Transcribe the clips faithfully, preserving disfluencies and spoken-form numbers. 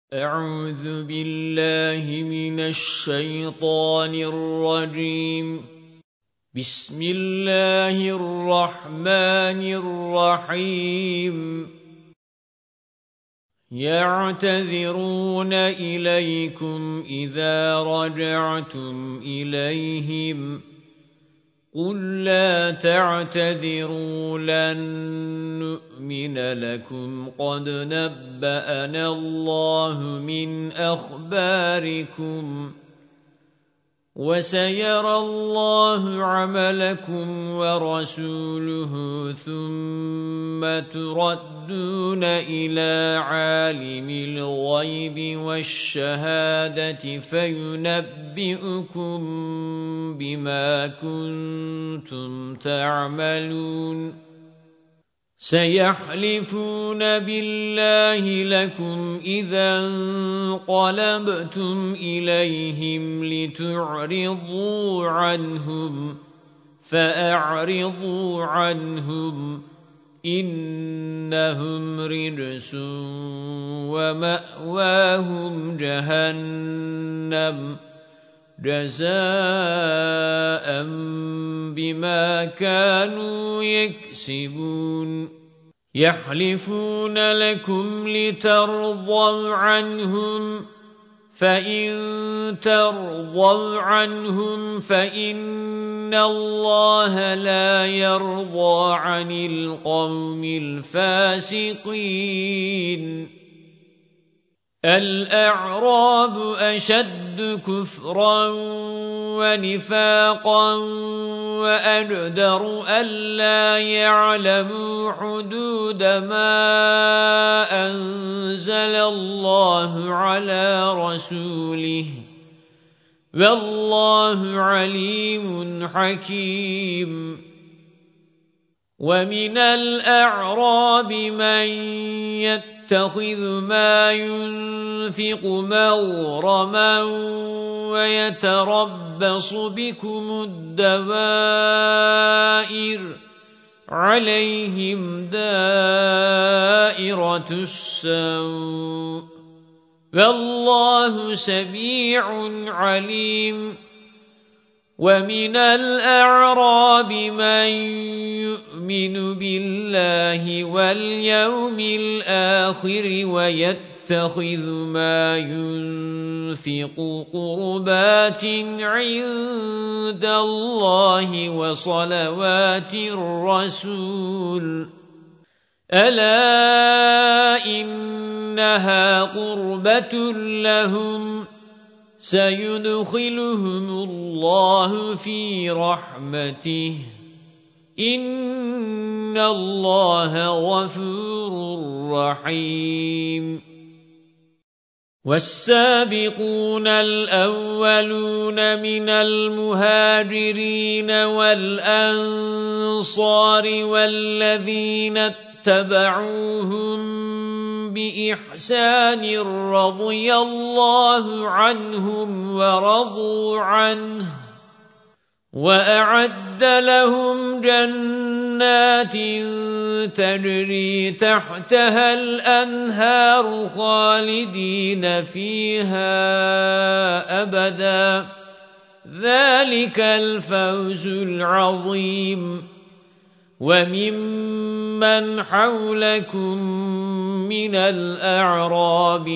أعوذ بالله من الشيطان الرجيم. بسم الله الرحمن الرحيم. يعتذرون إليكم إذا رجعتم إليهم قل لا تعتذروا لن نؤمن لكم قد نبأنا الله من أخباركم وسيرى الله عملكم ورسوله ثم تردون إلى عالم الغيب والشهادة فينبئكم بما كنتم تعملون. سيحلفون بالله لكم إذا انقلبتم إليهم لتعرضوا عنهم فأعرضوا عنهم إنهم رجس ومأواهم جهنم جزاء بما كانوا يكسبون. يحلفون لكم لترضوا عنهم فإن ترضوا عنهم فإن الله لا يرضى عن القوم الفاسقين. الأعراب أشد كفرا ونفاقا وأجدر ألا يعلموا حدود ما أنزل الله على رسوله والله عليم حكيم. ومن الأعراب من يتخذ ما ينفق مغرما ويتربص بكم الدوائر عليهم دائرة السوء والله سميع عليم. ومن الأعراب من يؤمن بالله واليوم الآخر ويتخذ ما ينفق قربات عند الله وصلوات الرسول ألا إنها قربة لهم سيدخلهم الله في رحمته إن الله غفور رحيم. والسابقون الأولون من المهاجرين والأنصار والذين اتبعوهم بإحسان رضي الله عنهم ورضوا عنه وأعد لهم جنات تجري تحتها الأنهار خالدين فيها أبدا ذلك الفوز العظيم. وممن حولكم من الأعراب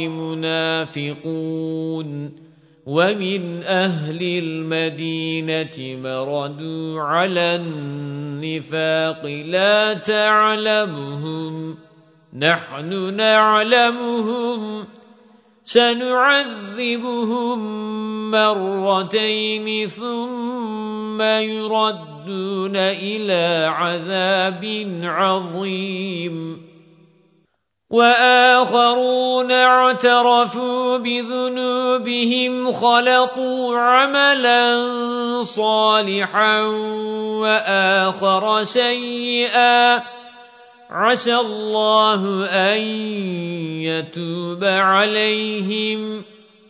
منافقون ومن أهل المدينة مردوا على النفاق لا تعلمهم نحن نعلمهم سنعذبهم مرتين ثم يردون إلى عذاب عظيم. وآخرون اعترفوا بذنوبهم خلطوا عملا صالحا وآخر سيئا عسى الله أن يتوب عليهم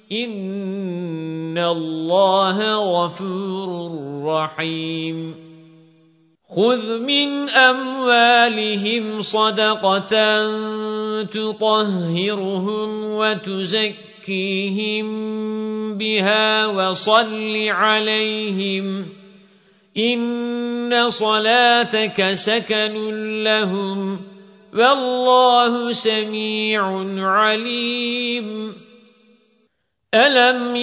إن الله غفور رحيم. خذ من أموالهم صدقة تطهرهم وتزكيهم بها وصل عليهم إن صلاتك سكن لهم والله سميع عليم ألم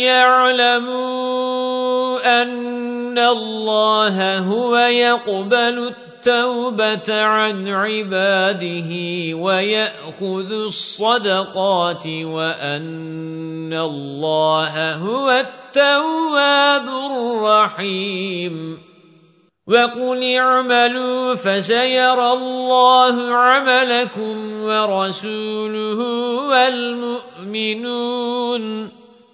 يعلموا أن الله هو يقبل التوبة عن عباده ويأخذ الصدقات وأن الله هو التواب الرحيم وقل اعملوا فسيرى الله عملكم ورسوله والمؤمنون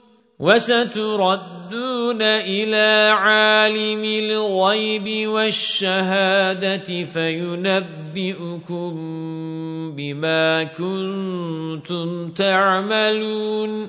وستردون إلى عالم الغيب والشهادة فينبئكم بما كنتم تعملون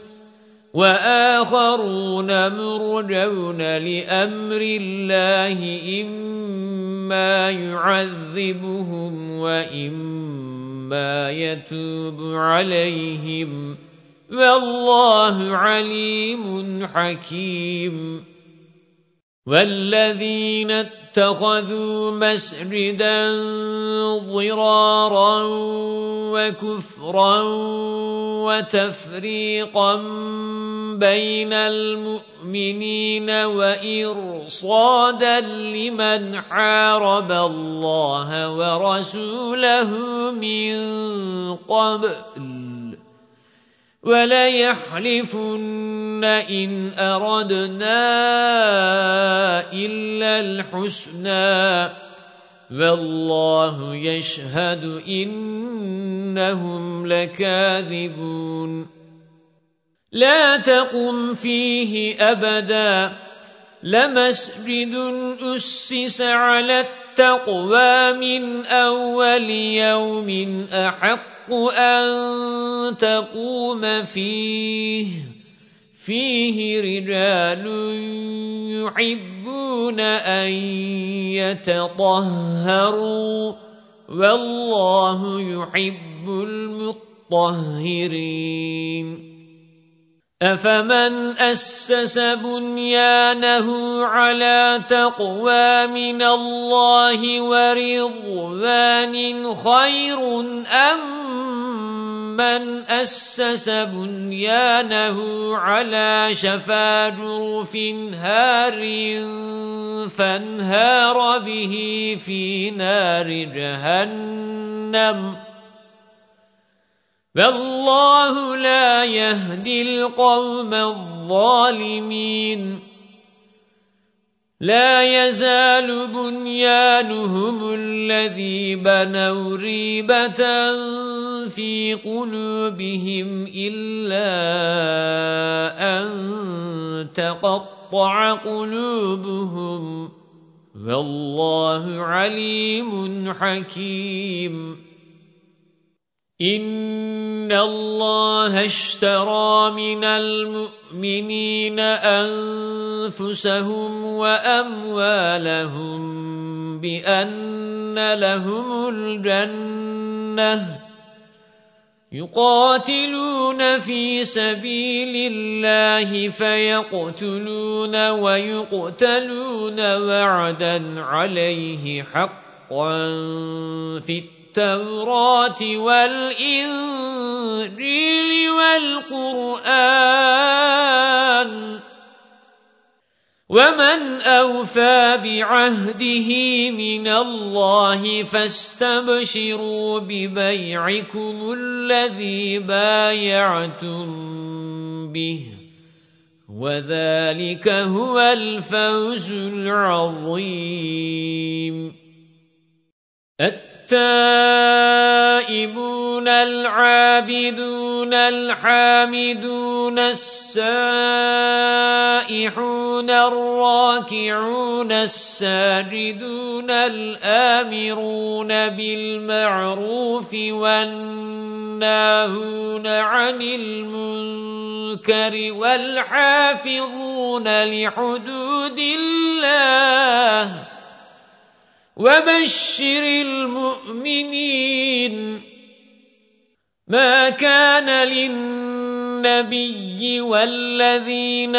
وآخرون مرجون لأمر الله إما يعذبهم وإما يتوب عليهم والله عليم حكيم والذين اتخذوا مسجدا ضرارا وكفرا وتفريقا بين المؤمنين وإرصادا لمن حارب الله ورسوله من قبل وليحلفن إن أردنا إلا الحسنى والله يشهد إنهم لكاذبون لا تقم فيه أبدا لمسجد أسس على التقوى من أول يوم أحق أن تقوم فيه فيه رجال يحبون أن يتطهروا والله يحب المطهرين أفمن أسس بنيانه على تقوى من الله ورضوان خير أم من أسس بنيانه على شفا جرف هار فانهار به في نار جهنم والله لا يهدي القوم الظالمين لا يزال بنيانهم الذي بنوا ريبة في قلوبهم إلا أن تقطع قلوبهم والله عليم حكيم إن الله اشترى من المؤمنين أنفسهم وأموالهم بأن لهم الجنة يقاتلون في سبيل الله فيقتلون ويقتلون وعدا عليه حقا في التوراة والإنجيل والقرآن ومن أوفى بعهده من الله فاستبشروا ببيعكم الذي بايعتم به وذلك هو الفوز العظيم التائبون العابدون الحامدون السائحون الراكعون الساجدون الآمرون بالمعروف والناهون عن المنكر والحافظون لحدود الله وبشر المؤمنين مَا كَانَ لِلنَّبِيِّ وَالَّذِينَ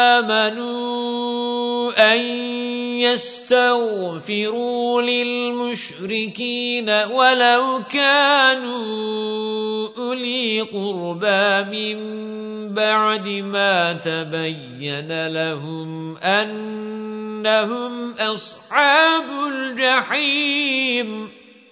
آمَنُوا أَن يَسْتَغْفِرُوا لِلْمُشْرِكِينَ وَلَوْ كَانُوا أُولِي قُرْبَىٰ مِن بَعْدِ مَا تَبَيَّنَ لَهُمْ أَنَّهُمْ أَصْحَابُ الْجَحِيمِ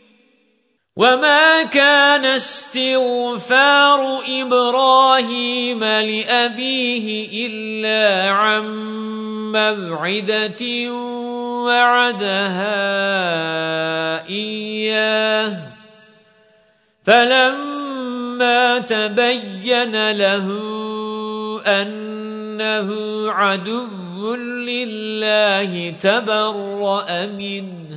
وَمَا كَانَ اسْتِغْفَارُ إِبْرَاهِيمَ لِأَبِيهِ إِلَّا عَن مَّوْعِدَةٍ وَعَدَهَا إِيَّاهُ فَلَمَّا تَبَيَّنَ لَهُ أَنَّهُ عَدُوٌّ لِّلَّهِ تَبَرَّأَ مِنْهُ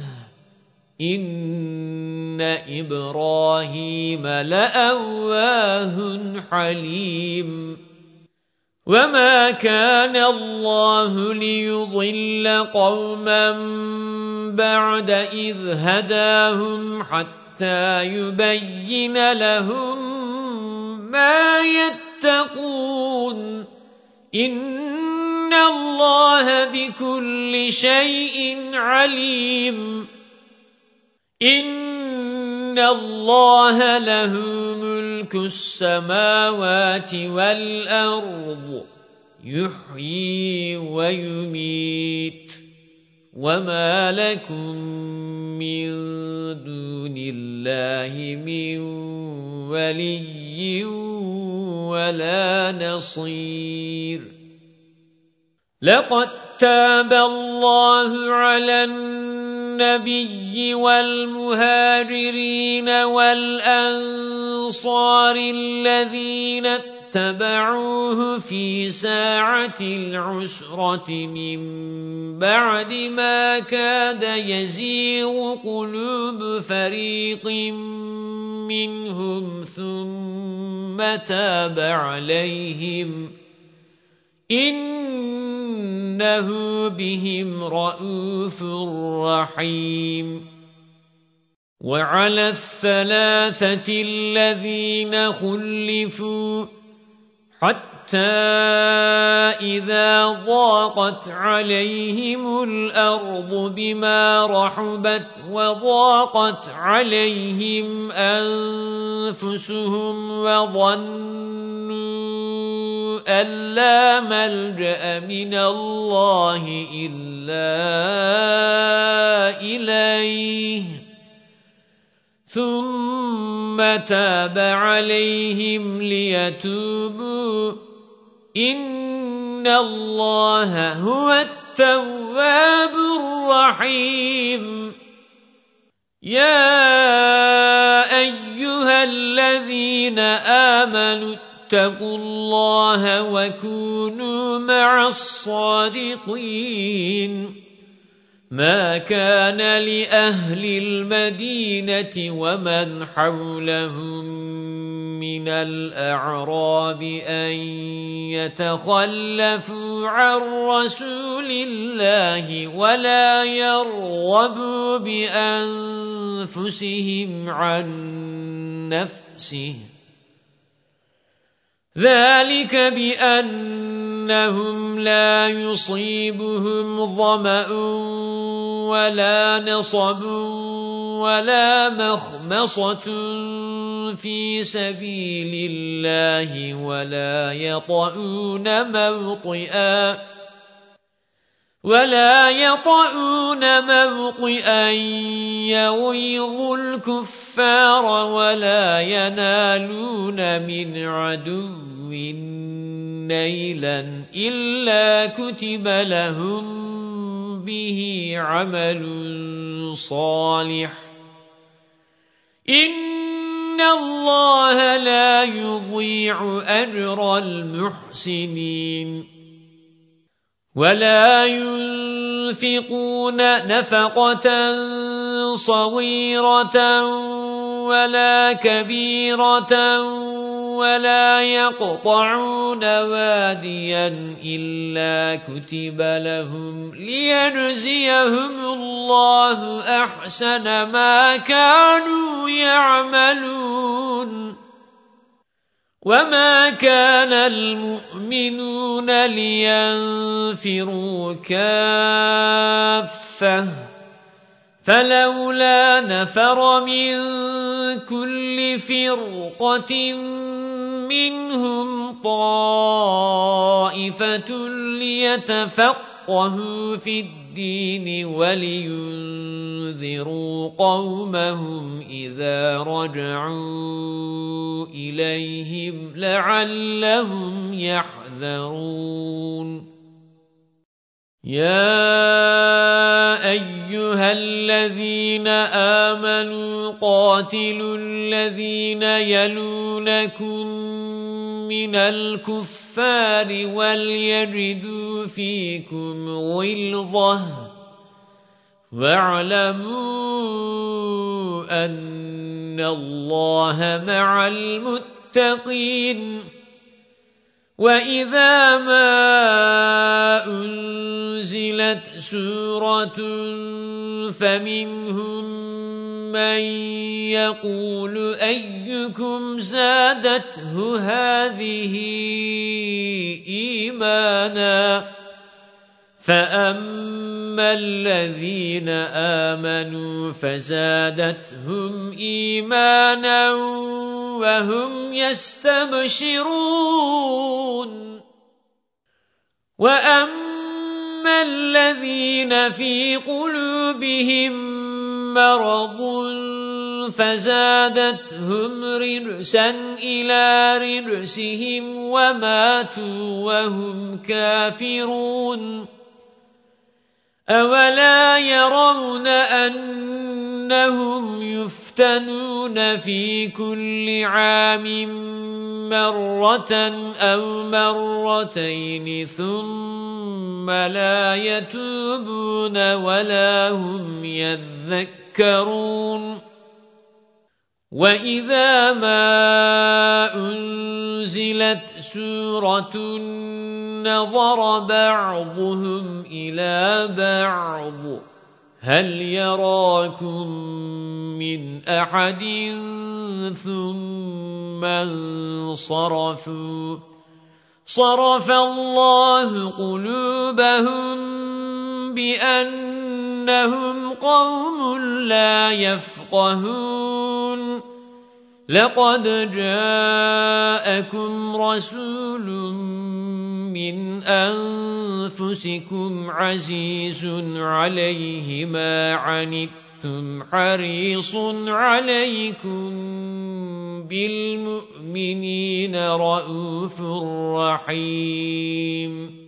إِنَّ إِبْرَاهِيمَ لَأَوَّاهٌ حَلِيمٌ وَمَا كَانَ اللَّهُ لِيُضِلَّ قَوْمًا بَعْدَ إِذْ هَدَاهُمْ حَتَّى يُبَيِّنَ لَهُم مَّا يَتَّقُونَ إِنَّ اللَّهَ بِكُلِّ شَيْءٍ عَلِيمٌ إِنَّ اللَّهَ لَهُ مُلْكُ السَّمَاوَاتِ وَالْأَرْضِ يُحْيِي وَيُمِيتُ وَمَا لَكُم مِّن دُونِ اللَّهِ مِن وَلِيٍّ وَلَا نَصِيرٍ لَقَدْ تَابَ اللَّهُ عَلَى النَّبِيِّ وَالْمُهَاجِرِينَ وَالْأَنصَارِ الَّذِينَ اتَّبَعُوهُ فِي سَاعَةِ الْعُسْرَةِ مِن بَعْدِ مَا كَادَ يَزِيغُ قُلُوبُ فَرِيقٍ مِّنْهُمْ ثُمَّ تَابَ عَلَيْهِمْ إِنَّهُ بِهِمْ رَءُوفٌ رَحِيمٌ وَعَلَى الثَّلَاثَةِ الَّذِينَ خُلِّفُوا حَتَّى إِذَا ضَاقَتْ عَلَيْهِمُ الْأَرْضُ بِمَا رَحُبَتْ وَضَاقَتْ عَلَيْهِمْ أَنفُسُهُمْ وَظَنُّوا أَن لَّا مَلْجَأَ مِنَ اللَّهِ إِلَّا إِلَيْهِ ثُمَّ تَابَ عَلَيْهِمْ لِيَتُوبُوا إِنَّ اللَّهَ هُوَ التَّوَّابُ الرَّحِيمُ يَا أَيُّهَا الَّذِينَ آمَنُوا اتَّقُوا اللَّهَ وَكُونُوا مَعَ الصَّادِقِينَ مَا كَانَ لِأَهْلِ الْمَدِينَةِ وَمَنْ حَوْلَهُم مِّنَ الْأَعْرَابِ أَن يَتَخَلَّفُوا عَن رَّسُولِ اللَّهِ وَلَا يَرْغَبُوا بِأَنفُسِهِمْ عَن نَّفْسِهِ ذَلِكَ بِأَنَّهُمْ لَا يُصِيبُهُمْ ظَمَأٌ وَلَا نَصَبٌ وَلَا مَخْمَصَةٌ فِي سَبِيلِ اللَّهِ وَلَا يَطَئُونَ مَوْطِئًا وَلَا يَطَئُونَ مَوْطِئًا يَغِيظُ الْكُفَّارَ وَلَا يَنَالُونَ مِنْ عَدُوٍّ نَيْلًا إِلَّا كُتِبَ لَهُم بِهِ عَمَلٌ صَالِحٌ إِنَّ اللَّهَ لَا يُضِيعُ أَجْرَ الْمُحْسِنِينَ وَلَا يُنْفِقُونَ نَفَقَةً صَغِيرَةً وَلَا كَبِيرَةً وَلَا يَقْطَعُونَ وَادِيًا إِلَّا كُتِبَ لَهُمْ لِيَجْزِيَهُمُ اللَّهُ أَحْسَنَ مَا كَانُوا يَعْمَلُونَ وَمَا كَانَ الْمُؤْمِنُونَ لِيَنفِرُوا كَافَّةً فَلَوْلَا نَفَرَ مِنْ كُلِّ فِرْقَةٍ مِنْهُمْ طَائِفَةٌ لِيَتَفَقَّهُوا فِي الدِّينِ وَلِيُنذِرُوا قَوْمَهُمْ إِذَا رَجَعُوا إِلَيْهِمْ لَعَلَّهُمْ يَحْذَرُونَ يَا أَيُّهَا الَّذِينَ آمَنُوا قَاتِلُوا الَّذِينَ يَلُونَكُم مِّنَ الْكُفَّارِ وَلْيَجِدُوا فِيكُمْ غِلْظَةً وَاعْلَمُوا أَنَّ اللَّهَ مَعَ الْمُتَّقِينَ وَإِذَا مَا أُنْزِلَتْ سُورَةٌ فَمِنْهُمْ مَنْ يَقُولُ أَيُّكُمْ زَادَتْهُ هَذِهِ إِيمَانًا فَأَمَّا الَّذِينَ آمَنُوا فَزَادَتْهُمْ إِيمَانًا وَهُمْ يَسْتَبْشِرُونَ وَأَمَّا الَّذِينَ فِي قُلُوبِهِم مَّرَضٌ فَزَادَتْهُمْ رِجْسًا إِلَى رِجْسِهِمْ وَمَاتُوا وَهُمْ كَافِرُونَ أَوَلَا يَرَوْنَ أَنَّهُمْ يُفْتَنُونَ فِي كُلِّ عَامٍ مَّرَّةً أَوْ مَرَّتَيْنِ ثُمَّ لَا يَتُوبُونَ وَلَا هُمْ يَذَّكَّرُونَ وَإِذَا مَا أُنْزِلَتْ سُورَةٌ نَظَرَ بَعْضُهُمْ إِلَى بَعْضٍ هَلْ يَرَاكُمْ مِنْ أَحَدٍ ثُمَّ انصَرَفُوا صَرَفَ اللَّهُ قُلُوبَهُمْ بِأَنَّهُمْ قَوْمٌ لَا يَفْقَهُونَ لَقَدْ جَاءَكُمْ رَسُولٌ مِّنْ أَنفُسِكُمْ عَزِيزٌ عَلَيْهِ مَا عَنِتُّمْ حَرِيصٌ عَلَيْكُمْ بِالْمُؤْمِنِينَ رَءُوفٌ رَحِيمٌ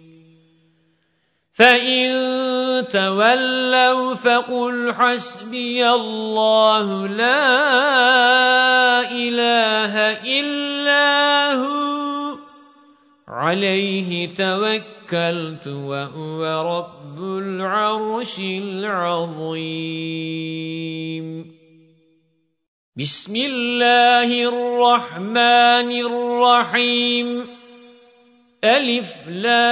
فَإِن تَوَلَّوْا فَقُلْ حَسْبِيَ اللَّهُ لَا إِلَٰهَ إِلَّا هُوَ عَلَيْهِ تَوَكَّلْتُ وَهُوَ رَبُّ الْعَرْشِ الْعَظِيمِ بسم الله الرحمن الرحيم ألف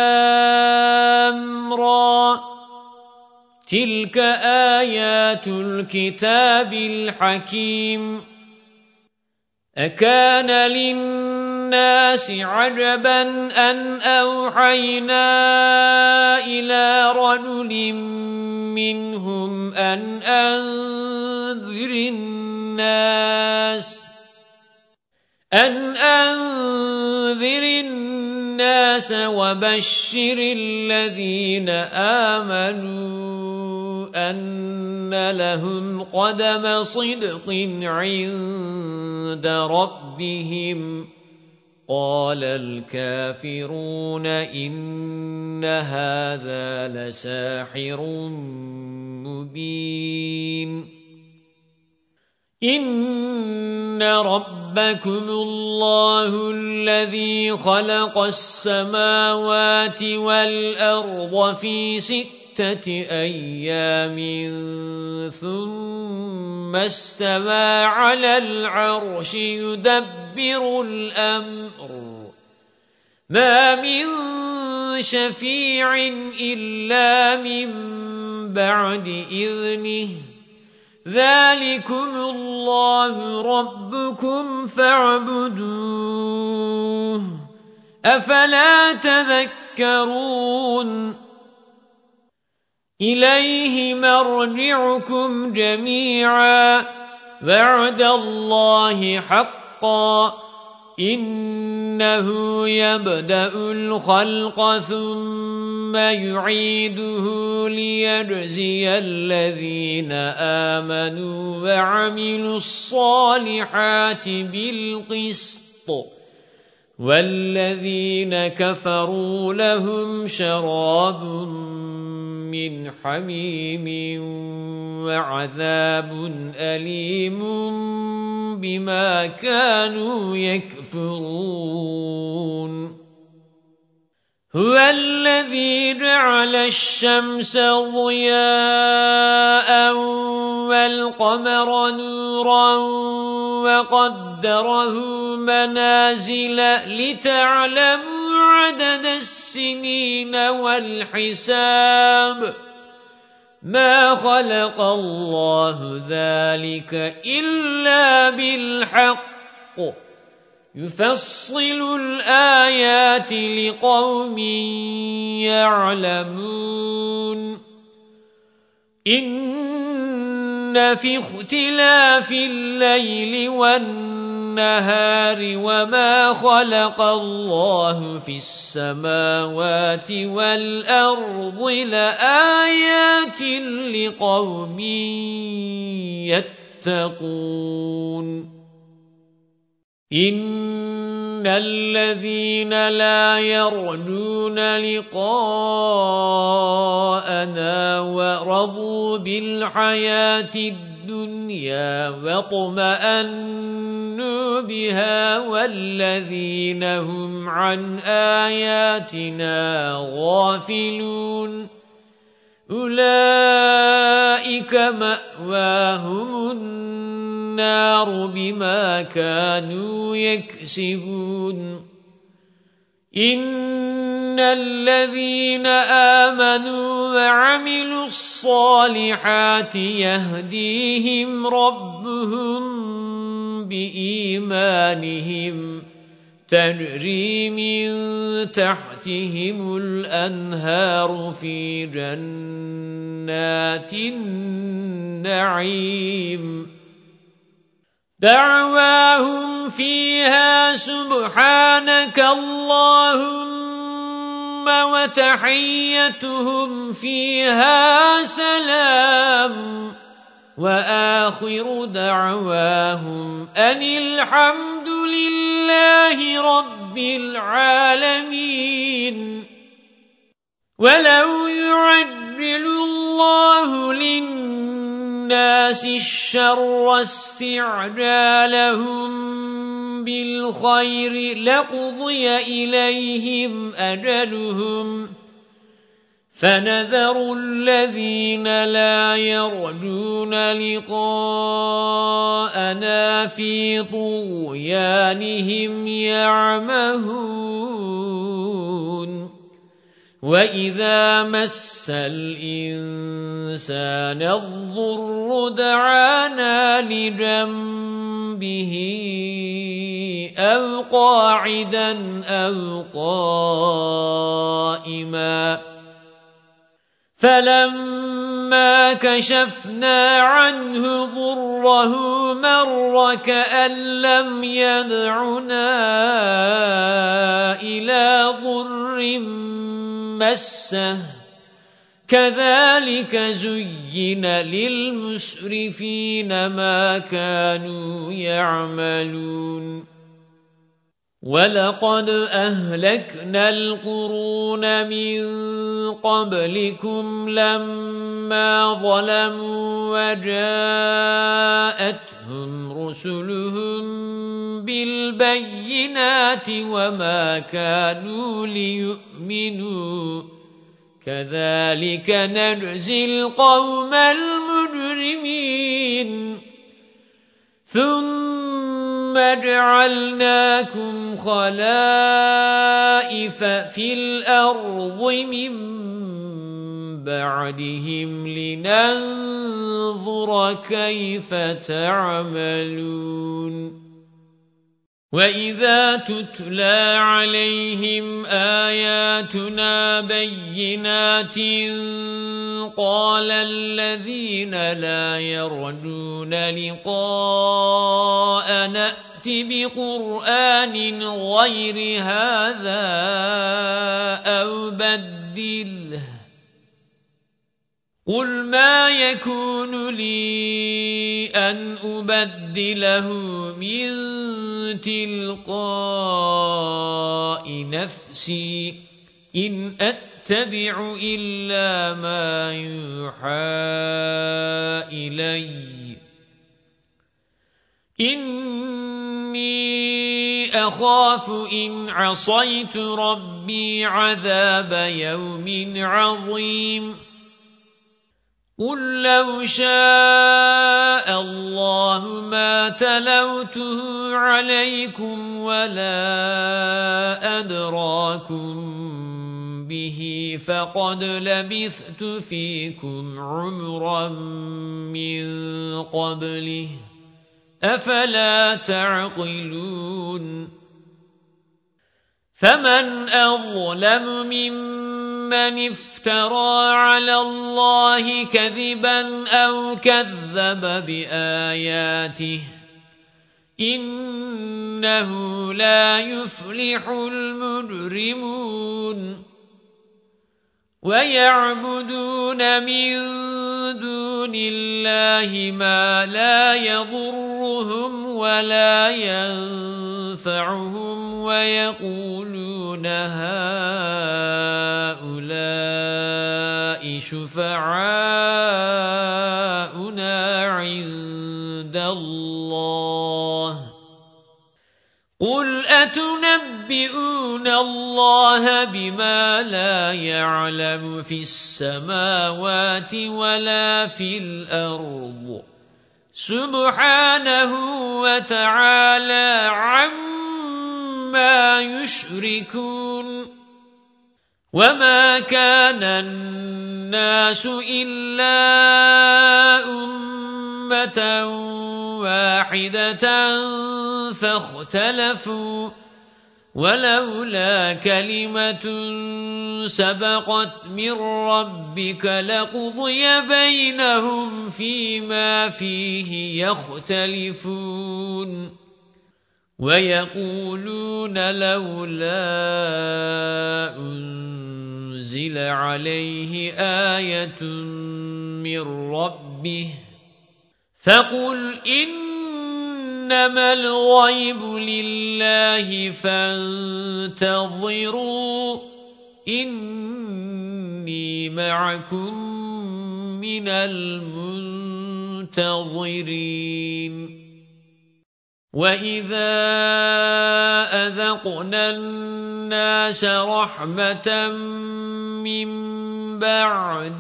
لام را تلك آيات الكتاب الحكيم أكان للناس عجبا أن أوحينا إلى رجل منهم أن أنذر الناس أن أنذر الناس وبشر الذين آمنوا أن لهم قدم صدق عند ربهم قال الكافرون إن هذا لساحر مبين إِنَّ رَبَّكُمُ اللَّهُ الَّذِي خَلَقَ السَّمَاوَاتِ وَالْأَرْضَ فِي سِتَّةِ أَيَّامٍ ثُمَّ اسْتَوَى عَلَى الْعَرْشِ يُدَبِّرُ الْأَمْرَ مَا مِن شَفِيعٍ إِلَّا مِن بَعْدِ إِذْنِهِ ذَلِكُمُ اللَّهُ رَبُّكُمْ فَاعْبُدُوهُ أفلا تذكرون إليه مرجعكم جميعا وعد الله حقا إنه يبدأ الخلق ثم يعيده ليجزي الذين آمنوا وعملوا الصالحات بالقسط والذين كفروا لهم شراب من حميم وعذاب أليم بما كانوا يكفرون هو الذي جعل الشمس ضياء والقمر نورا وقدره منازل لتعلموا عدد السنين والحساب ما خلق الله ذلك إلا بالحق يفصل الآيات لقوم يعلمون إن في اختلاف الليل والنهار وما خلق الله في السماوات والأرض لآيات لقوم يتقون إن الذين لا يرجون لقاءنا ورضوا بالحياة الدنيا واطمأنوا بها والذين هم عن آياتنا غافلون أولئك مأواهم النار بما كانوا يكسبون إن الذين آمنوا وعملوا الصالحات يهديهم ربهم بإيمانهم تجري من تحتهم الأنهار في جنات النعيم دعواهم فيها سبحانك اللهم وتحيتهم فيها سلام وآخر دعواهم أن الحمد لله رب العالمين ولو يعجل الله للناس الشر استعجالهم بالخير لقضي إليهم أجلهم فنذر الذين لا يرجون لقاءنا في طغيانهم يعمهون وَإِذَا مَسَّ الْإِنسَانَ الضُّرُّ دَعَانَا لِجَنبِهِ أَوْ قَاعِدًا أَوْ قَائِمًا فَلَمَّا كَشَفْنَا عَنْهُ ضُرَّهُ مَرَّ كَأَن لَّمْ يَدْعُنَا إِلَى ضُرٍّ مَّسَّهُ كَذَلِكَ زُيِّنَ لِلْمُسْرِفِينَ مَا كَانُوا يَعْمَلُونَ وَلَقَدْ أَهْلَكْنَا الْقُرُونَ مِنْ قَبْلِكُمْ لَمَّا ظَلَمُوا وَجَاءَتْهُمْ رُسُلُهُم بِالْبَيِّنَاتِ وَمَا كَانُوا لِيُؤْمِنُوا كَذَلِكَ نَجْزِي الْقَوْمَ الْمُجْرِمِينَ ثُمَّ جَعَلْنَاكُمْ خَلَائِفَ فِي الْأَرْضِ مِنْ بَعْدِهِمْ لِنَنْظُرَ كَيْفَ تَعْمَلُونَ وَإِذَا تُتْلَى عَلَيْهِمْ آيَاتُنَا بَيِّنَاتٍ قَالَ الَّذِينَ لَا يَرْجُونَ لِقَاءَنَا ائْتِ بِقُرْآنٍ غَيْرِ هَذَا أَوْ بَدِّلْهُ قُلْ مَا يَكُونُ لِي أَنْ أُبَدِّلَهُ مِنْ تِلْقَاءِ نَفْسِي إِنْ أَتَّبِعُ إِلَّا مَا يُوحَى إِلَيَّ إِنِّي أَخَافُ إِنْ عَصَيْتُ رَبِّي عَذَابَ يَوْمٍ عَظِيمٍ قُل لَّوْ شَاءَ اللَّهُ مَا تَلَوْتُهُ عَلَيْكُمْ وَلَا أَدْرَاكُمْ بِهِ فَقَدْ لَبِثْتُ فِيكُمْ عُمُرًا مِّن قَبْلِهِ أَفَلَا تَعْقِلُونَ فَمَنْ أَظْلَمُ مِمَّنِ افْتَرَى عَلَى اللَّهِ كَذِبًا أَوْ كَذَّبَ بِآيَاتِهِ إِنَّهُ لَا يُفْلِحُ الْمُجْرِمُونَ وَيَعْبُدُونَ مِن دُونِ اللَّهِ مَا لَا يَضُرُّهُمْ وَلَا يَنفَعُهُمْ وَيَقُولُونَ هَؤُلَاءِ شُفَعَاؤُنَا عِندَ اللَّهِ قُلْ أَتُنَبِّئُونَ اللَّهَ بِمَا لَا يَعْلَمُ فِي السَّمَاوَاتِ وَلَا فِي الْأَرْضِ سُبْحَانَهُ وَتَعَالَى عَمَّا يُشْرِكُونَ وَمَا كَانَ النَّاسُ إِلَّا أُمَّةً وَاحِدَةً فَاخْتَلَفُوا وَلَوْلَا كَلِمَةٌ سَبَقَتْ مِنْ رَبِّكَ لَقُضِيَ بَيْنَهُمْ فِيمَا فِيهِ يَخْتَلِفُونَ وَيَقُولُونَ لَوْلَا أُنْزِلَ عَلَيْهِ آيَةٌ مِنْ رَبِّهِ فَقُلْ إِنَّمَا الْغَيْبُ لِلَّهِ فَانْتَظِرُوا إِنِّي مَعَكُمْ مِنَ الْمُنْتَظِرِينَ وَإِذَا أَذَقْنَا النَّاسَ رَحْمَةً مِّن بَعْدِ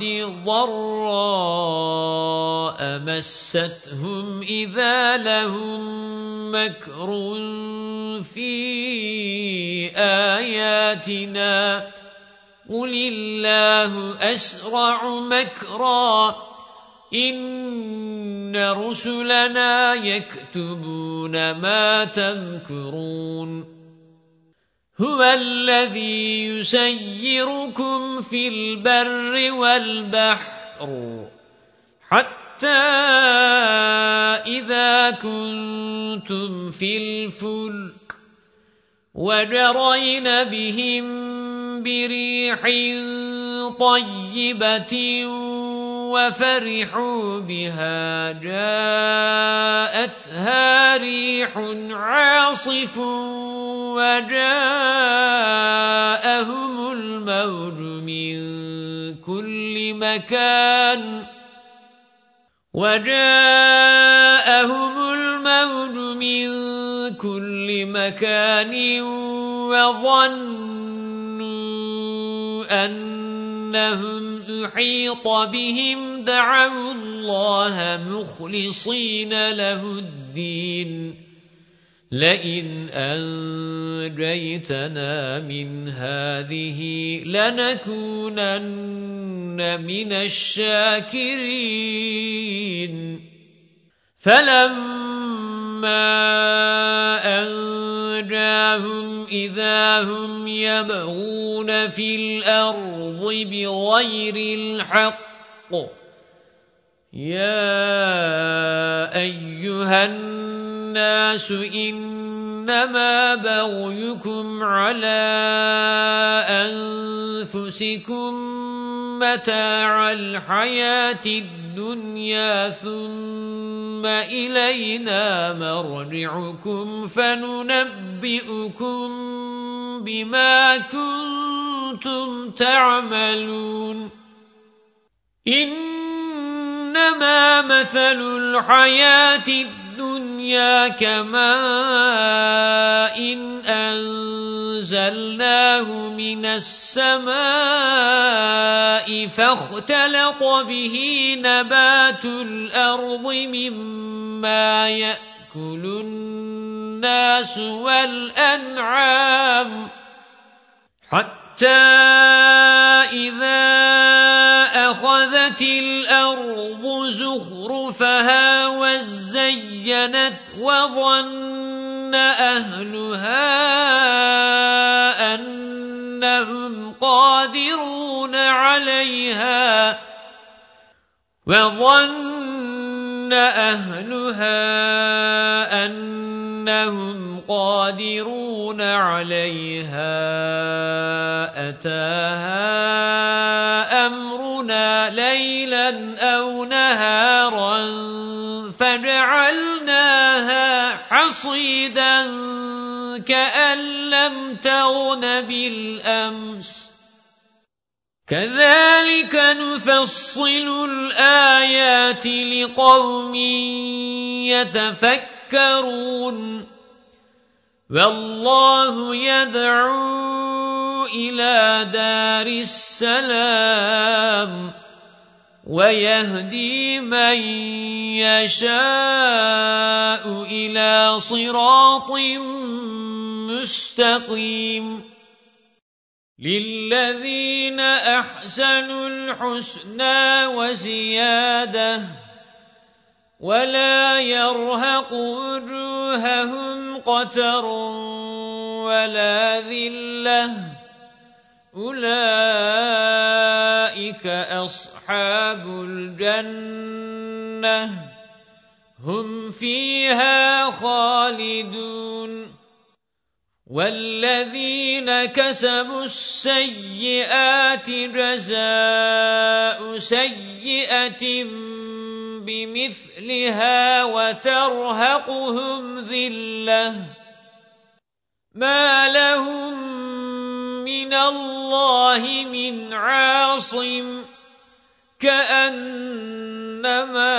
ضَرَّاءَ مَسَّتْهُمْ إِذَا لَهُم مَّكْرٌ فِي آيَاتِنَا قُلِ اللَّهُ أَسْرَعُ مَكْرًا إِنَّ رُسُلَنَا يَكْتُبُونَ مَا تَمْكُرُونَ هُوَ الَّذِي يُسَيِّرُكُمْ فِي الْبَرِّ وَالْبَحْرِ حَتَّى إِذَا كُنتُمْ فِي الْفُلْكِ وَجَرَيْنَ بِهِمْ بِرِيحٍ طَيِّبَةٍ وَفَرِحُوا بِهَا جَاءَتْهَا رِيحٌ عَاصِفٌ وَجَاءَهُمُ الْمَوْجُ مِنْ كُلِّ مَكَانٍ وَجَاءَهُمُ الْمَوْجُ مِنْ كُلِّ مَكَانٍ وَظَنُّوا أَنَّهُمْ أُحِيطَ بِهِمْ دَعَوُا اللَّهَ مُخْلِصِينَ لَهُ الدِّينَ لَئِنْ أَنْجَيْتَنَا مِنْ هَذِهِ لَنَكُونَنَّ مِنَ الشَّاكِرِينَ فَلَمَّا أَنْجَيْنَا أنجاهم إذا هم يبغون في الأرض بغير الحق يا أيها الناس إنما بغيكم على أنفسكم متاع الحياة الدنيا ثم إلينا مرجعكم فننبئكم بما كنتم تعملون إنما مثل الحياة الدنيا كماء إن أنزلناه من السماء فاختلط به نبات الأرض مما يأكل الناس والأنعام حتى إذا أخذت الأرض زخرفها وزينت وظن أهلها أنهم قادرون عليها وظن أهلها أنهم قادرون عليها أتاها أمرنا ليلا أو نهارا فجعلناها حصيدا كأن لم تغن بالأمس كذلك نفصل الآيات لقوم يتفكرون والله يدعو إلى دار السلام ويهدي من يشاء إلى صراط مستقيم للذين أحسنوا الحسنى وزيادة ولا يرهق وجوههم قتر ولا ذلة أولئك أصحاب الجنة هم فيها خالدون والذين كسبوا السيئات جزاء سيئة بمثلها وترهقهم ذلة ما لهم من الله من عاصم كأنما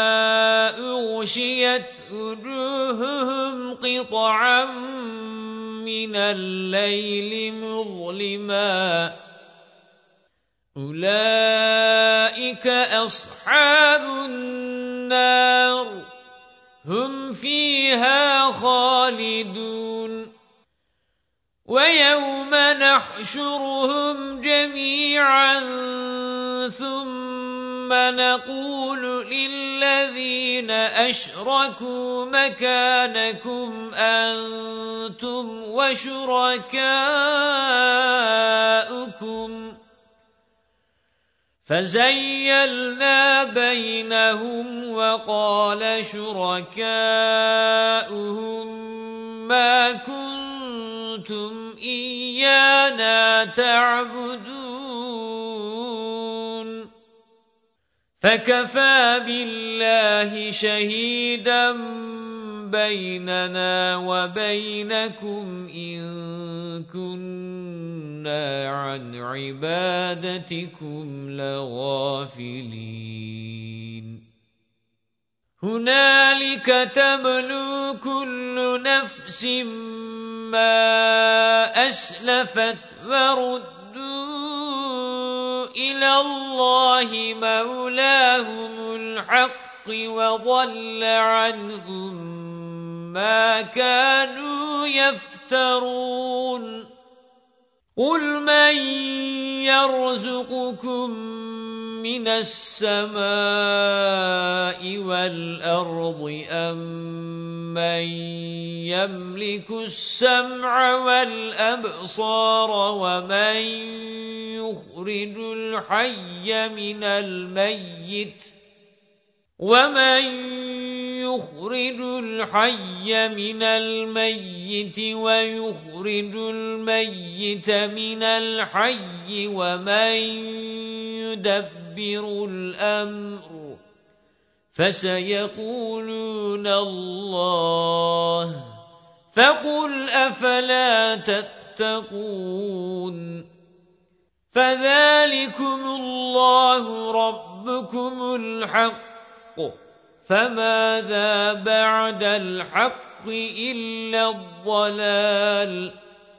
أغشيت وجوههم قطعا من الليل مظلما أولئك أصحاب النار هم فيها خالدون ويوم نحشرهم جميعا ثم نقول للذين أشركوا مكانكم أنتم وشركاؤكم فزيلنا بينهم وقال شركاؤهم ما كنتم إيانا تعبدون فكفى بالله شهيدا بيننا وبينكم إن كنا عن عبادتكم لغافلين هنالك تبلو كل نفس ما أسلفت وردوا إلى الله مولاهم الحق وضل عنهم ما كانوا يفترون قل من يرزقكم مِنَ السَّمَاءِ وَالْأَرْضِ أَمَّن يَمْلِكُ السَّمْعَ وَالْأَبْصَارَ وَمَن يُخْرِجُ الْحَيَّ مِنَ الْمَيِّتِ وَمَن يُخْرِجُ الْحَيَّ مِنَ الْمَيِّتِ وَيُخْرِجُ الْمَيِّتَ مِنَ الْحَيِّ وَمَن يُدَبِّرُ الْأَمْرَ فَسَيَقُولُونَ اللَّهُ فَقُلْ أَفَلَا تَتَّقُونَ فَذَلِكُمُ اللَّهُ رَبُّكُمُ الْحَقُّ فَمَاذَا بَعْدَ الْحَقِّ إِلَّا الضَّلَالُ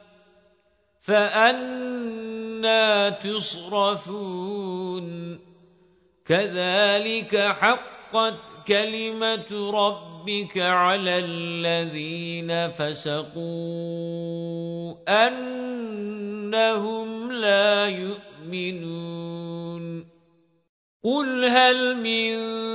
فَأَنَّى تُصْرَفُونَ كَذَلِكَ حَقَّتْ كَلِمَةُ رَبِّكَ عَلَى الَّذِينَ فَسَقُوا أَنَّهُمْ لَا يُؤْمِنُونَ قُلْ هَلْ مِن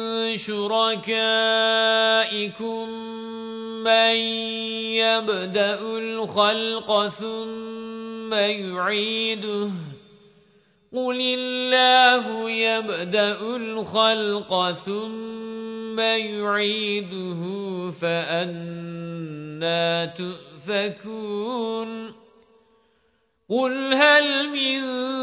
شُرَكَائِكُم مَّن يَبْدَأُ الْخَلْقَ ثُمَّ يُعِيدُهُ قُلِ اللَّهُ يَبْدَأُ الْخَلْقَ ثُمَّ يُعِيدُهُ فَأَنَّى تُؤْفَكُونَ قُلْ هَلْ مِن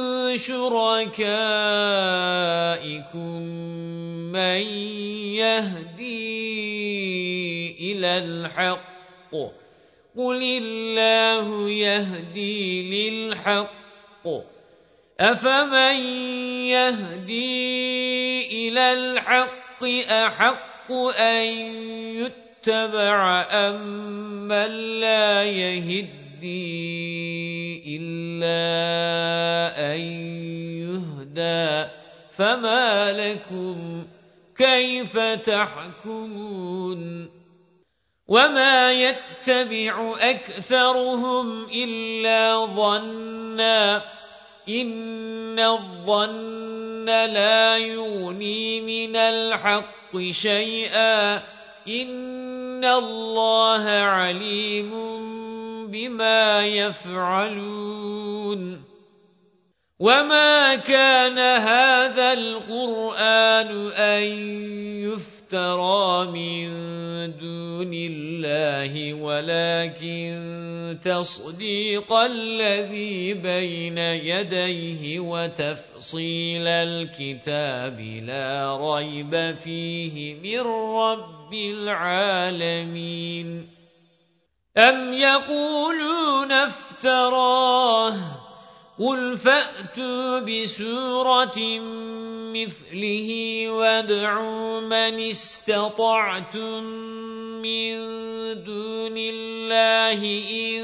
شُرَكَائِكُم مَّن يَهْدِي إِلَى الْحَقِّ قُلِ اللَّهُ يَهْدِي لِلْحَقِّ أَفَمَن يَهْدِي إِلَى الْحَقِّ أَحَقُّ أَن يُتَّبَعَ أَمَّن لَّا يَهِدِّي إِلَّا أَن يُهْدَىٰ فَمَا لَكُمْ كَيْفَ تَحْكُمُونَ وَمَا يَتَّبِعُ أَكْثَرُهُمْ إِلَّا ظَنًّا إِنَّ الظَّنَّ لَا يُغْنِي مِنَ الْحَقِّ شَيْئًا إِنَّ اللَّهَ عَلِيمٌ بِمَا يَفْعَلُونَ وَمَا كَانَ هَذَا الْقُرْآنُ أَن يُفْتَرَىٰ مِن دُونِ اللَّهِ وَلَكِن تَصْدِيقَ الَّذِي بَيْنَ يَدَيْهِ وَتَفْصِيلَ الْكِتَابِ لَا رَيْبَ فِيهِ مِن رَّبِّ الْعَالَمِينَ أَمْ يَقُولُونَ افْتَرَاهُ قُلْ فَأْتُوا بِسُورَةٍ مِثْلِهِ وَادْعُوا مَنِ اسْتَطَعْتُم مِّن دُونِ اللَّهِ إِن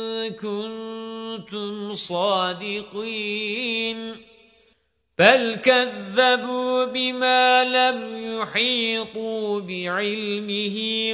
كُنتُمْ صَادِقِينَ بَلْ كَذَّبُوا بِمَا لَمْ يُحِيطُوا بِعِلْمِهِ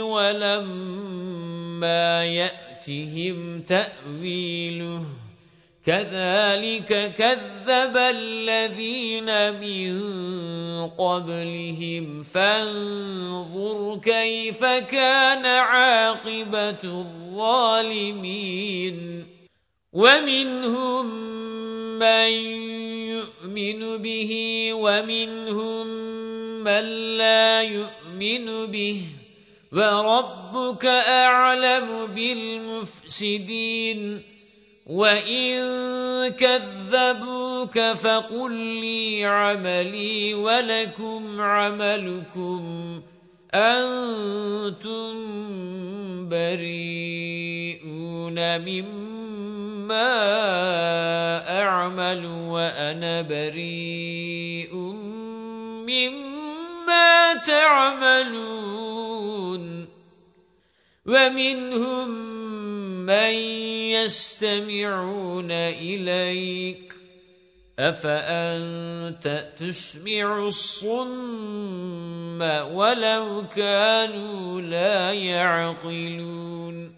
وَلَمَّا يَأْتِهِمْ تَأْوِيلُهُ كَذَلِكَ كَذَّبَ الَّذِينَ مِن قَبْلِهِمْ فَانظُرْ كَيْفَ كَانَ عَاقِبَةُ الظَّالِمِينَ وَمِنْهُم مَّن يُؤْمِنُ بِهِ وَمِنْهُم مَّن لَّا يُؤْمِنُ بِهِ وَرَبُّكَ أَعْلَمُ بِالْمُفْسِدِينَ وَإِن كَذَّبُوكَ فَقُل لِّي عَمَلِي وَلَكُمْ عَمَلُكُمْ أَنتُم بَرِيئُونَ مِمَّا أَعْمَلُ وَأَنَا بَرِيءٌ مِّمَّا تَعْمَلُونَ وَمِنْهُم مَّن يَسْتَمِعُونَ إِلَيْكَ أَفَأَنتَ تُسْمِعُ الصُّمَّ وَلَوْ كَانُوا لَا يَعْقِلُونَ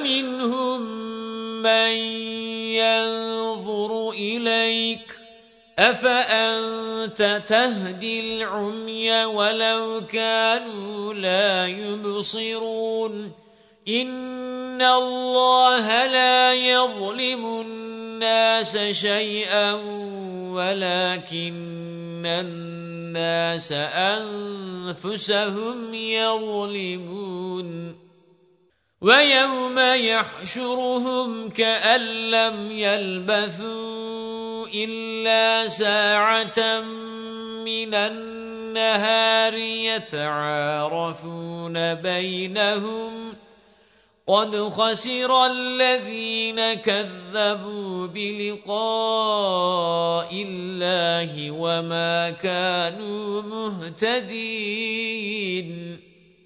وَمِنْهُم مَّن يَنظُرُ إِلَيْكَ أَفَأَنْتَ تَهْدِي الْعُمْيَ وَلَوْ كَانُوا لَا يُبْصِرُونَ إِنَّ اللَّهَ لَا يَظْلِمُ النَّاسَ شَيْئًا وَلَكِنَّ النَّاسَ أَنفُسَهُمْ يَظْلِمُونَ وَيَوْمَ يَحْشُرُهُمْ كَأَن لَّمْ يَلْبَثُوا إِلَّا سَاعَةً مِّنَ النَّهَارِ يَتَعَارَفُونَ بَيْنَهُمْ قَدْ خَسِرَ الَّذِينَ كَذَّبُوا بِلِقَاءِ اللَّهِ وَمَا كَانُوا مُهْتَدِينَ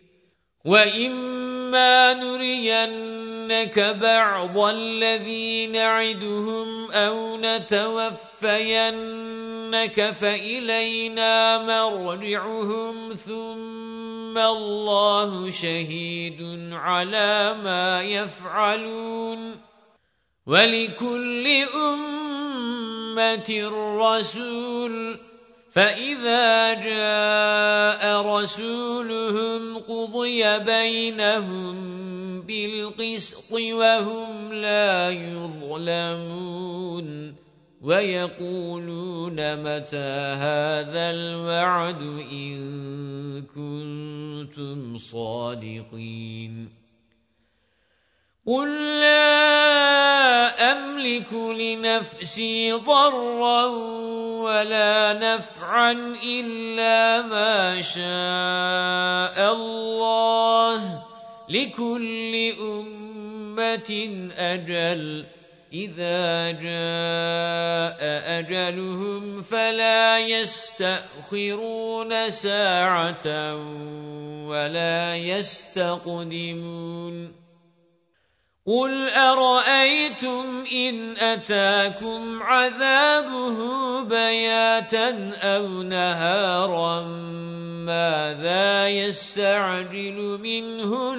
وَإِمَّا نُرِيَنَّكَ بَعْضَ الَّذِي نَعِدُهُمْ أَوْ نَتَوَفَّيَنَّكَ فَإِلَيْنَا مَرْجِعُهُمْ ثُمَّ اللَّهُ شَهِيدٌ عَلَى مَا يَفْعَلُونَ وَلِكُلِّ أُمَّةٍ رَّسُولٌ فَإِذَا جَاءَ رَسُولُهُمْ قُضِيَ بَيْنَهُم بِالْقِسْطِ وَهُمْ لَا يُظْلَمُونَ وَيَقُولُونَ مَتَى هَذَا الْوَعْدُ إِن كُنتُمْ صَادِقِينَ قُل لَّا أَمْلِكُ لِنَفْسِي ضَرًّا وَلَا نَفْعًا إِلَّا مَا شَاءَ اللَّهُ لِكُلِّ أُمَّةٍ أَجَلٌ إِذَا جَاءَ أَجَلُهُمْ فَلَا يَسْتَأْخِرُونَ سَاعَةً وَلَا يَسْتَقْدِمُونَ قُلْ أَرَأَيْتُمْ إِنْ أَتَاكُمْ عَذَابُهُ بَيَاتًا أَوْ نَهَارًا مَاذَا يَسْتَعْجِلُ مِنْهُ